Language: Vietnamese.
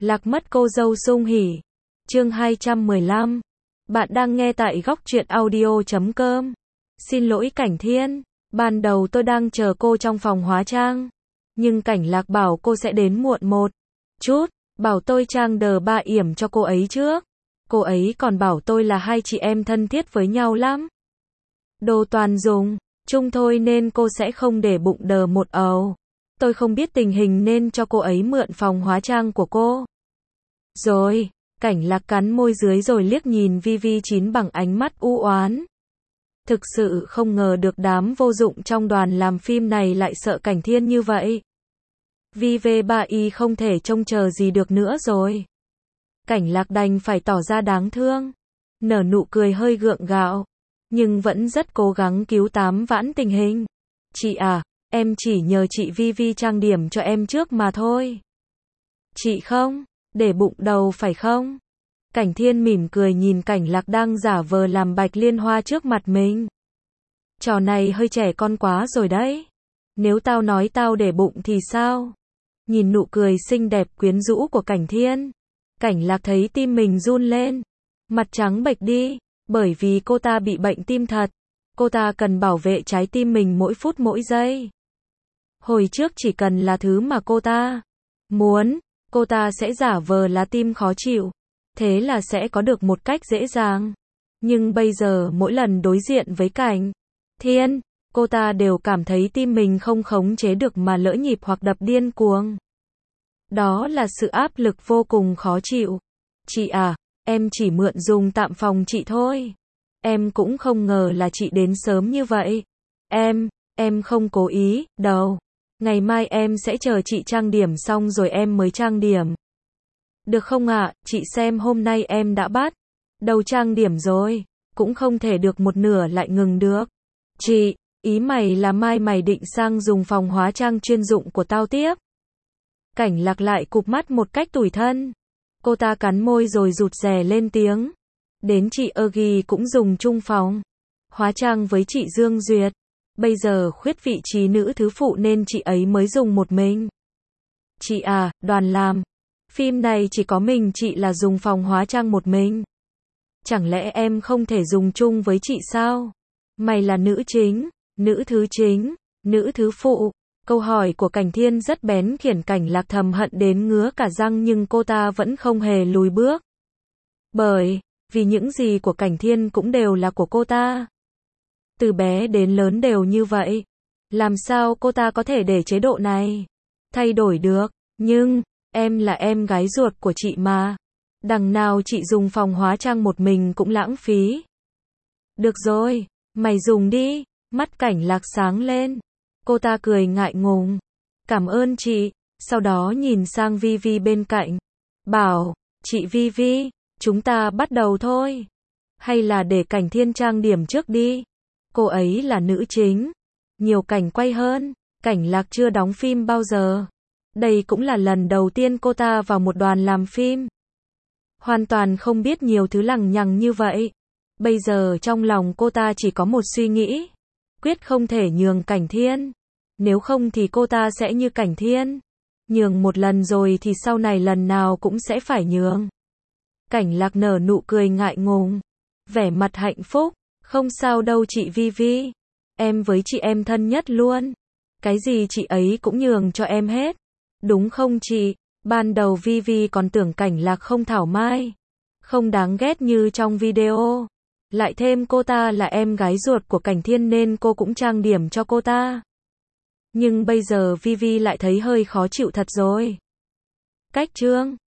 Lạc mất cô dâu sung hỉ. Chương 215. Bạn đang nghe tại góc truyện audio.com. Xin lỗi Cảnh Thiên, ban đầu tôi đang chờ cô trong phòng hóa trang, nhưng Cảnh Lạc bảo cô sẽ đến muộn một chút, bảo tôi trang đờ ba yểm cho cô ấy trước. Cô ấy còn bảo tôi là hai chị em thân thiết với nhau lắm. Đồ toàn dùng chung thôi nên cô sẽ không để bụng đờ một ầu. Tôi không biết tình hình nên cho cô ấy mượn phòng hóa trang của cô. Rồi, Cảnh Lạc cắn môi dưới rồi liếc nhìn VV9 bằng ánh mắt u oán. Thực sự không ngờ được đám vô dụng trong đoàn làm phim này lại sợ Cảnh Thiên như vậy. VV3Y không thể trông chờ gì được nữa rồi. Cảnh Lạc đành phải tỏ ra đáng thương, nở nụ cười hơi gượng gạo, nhưng vẫn rất cố gắng cứu tám vãn tình hình. Chị à, em chỉ nhờ chị VV trang điểm cho em trước mà thôi. Chị không để bụng đầu phải không? Cảnh Thiên mỉm cười nhìn Cảnh Lạc đang giả vờ làm Bạch Liên Hoa trước mặt mình. Trò này hơi trẻ con quá rồi đấy. Nếu tao nói tao để bụng thì sao? Nhìn nụ cười xinh đẹp quyến rũ của Cảnh Thiên, Cảnh Lạc thấy tim mình run lên, mặt trắng bệch đi, bởi vì cô ta bị bệnh tim thật. Cô ta cần bảo vệ trái tim mình mỗi phút mỗi giây. Hồi trước chỉ cần là thứ mà cô ta muốn, cô ta sẽ giả vờ là tim khó chịu, thế là sẽ có được một cách dễ dàng. Nhưng bây giờ mỗi lần đối diện với Cảnh Thiên, cô ta đều cảm thấy tim mình không khống chế được mà lỡ nhịp hoặc đập điên cuồng. Đó là sự áp lực vô cùng khó chịu. Chị à, em chỉ mượn dùng tạm phòng chị thôi. Em cũng không ngờ là chị đến sớm như vậy. Em không cố ý, đâu. Ngày mai em sẽ chờ chị trang điểm xong rồi em mới trang điểm. Được không ạ? Chị xem hôm nay em đã bắt đầu trang điểm rồi, cũng không thể được một nửa lại ngừng được. Chị, ý mày là mai mày định sang dùng phòng hóa trang chuyên dụng của tao tiếp? Cảnh Lạc lại cụp mắt một cách tủi thân. Cô ta cắn môi rồi rụt rè lên tiếng. Đến chị Agi cũng dùng chung phòng hóa trang với chị Dương Duyệt. Bây giờ khuyết vị trí nữ thứ phụ nên chị ấy mới dùng một mình. Chị à, đoàn làm phim này chỉ có mình chị là dùng phòng hóa trang một mình. Chẳng lẽ em không thể dùng chung với chị sao? Mày là nữ chính, nữ thứ chính, nữ thứ phụ. Câu hỏi của Cảnh Thiên rất bén khiến Cảnh Lạc thầm hận đến ngứa cả răng, nhưng cô ta vẫn không hề lùi bước. Bởi vì những gì của Cảnh Thiên cũng đều là của cô ta. Từ bé đến lớn đều như vậy. Làm sao cô ta có thể để chế độ này thay đổi được? Nhưng em là em gái ruột của chị mà. Đằng nào chị dùng phòng hóa trang một mình cũng lãng phí. Được rồi, mày dùng đi. Mắt Cảnh Lạc sáng lên. Cô ta cười ngại ngùng. Cảm ơn chị. Sau đó nhìn sang Vivi bên cạnh. Bảo, chị Vivi, chúng ta bắt đầu thôi. Hay là để Cảnh Thiên trang điểm trước đi. Cô ấy là nữ chính. Nhiều cảnh quay hơn. Cảnh Lạc chưa đóng phim bao giờ. Đây cũng là lần đầu tiên cô ta vào một đoàn làm phim. Hoàn toàn không biết nhiều thứ lằng nhằng như vậy. Bây giờ trong lòng cô ta chỉ có một suy nghĩ. Quyết không thể nhường Cảnh Thiên. Nếu không thì cô ta sẽ như Cảnh Thiên. Nhường một lần rồi thì sau này lần nào cũng sẽ phải nhường. Cảnh Lạc nở nụ cười ngại ngùng, vẻ mặt hạnh phúc. Không sao đâu chị Vivi. Em với chị em thân nhất luôn. Cái gì chị ấy cũng nhường cho em hết. Đúng không chị? Ban đầu Vivi còn tưởng Cảnh Lạc không thảo mai, không đáng ghét như trong video. Lại thêm cô ta là em gái ruột của Cảnh Thiên nên cô cũng trang điểm cho cô ta. Nhưng bây giờ Vivi lại thấy hơi khó chịu thật rồi. Cách chương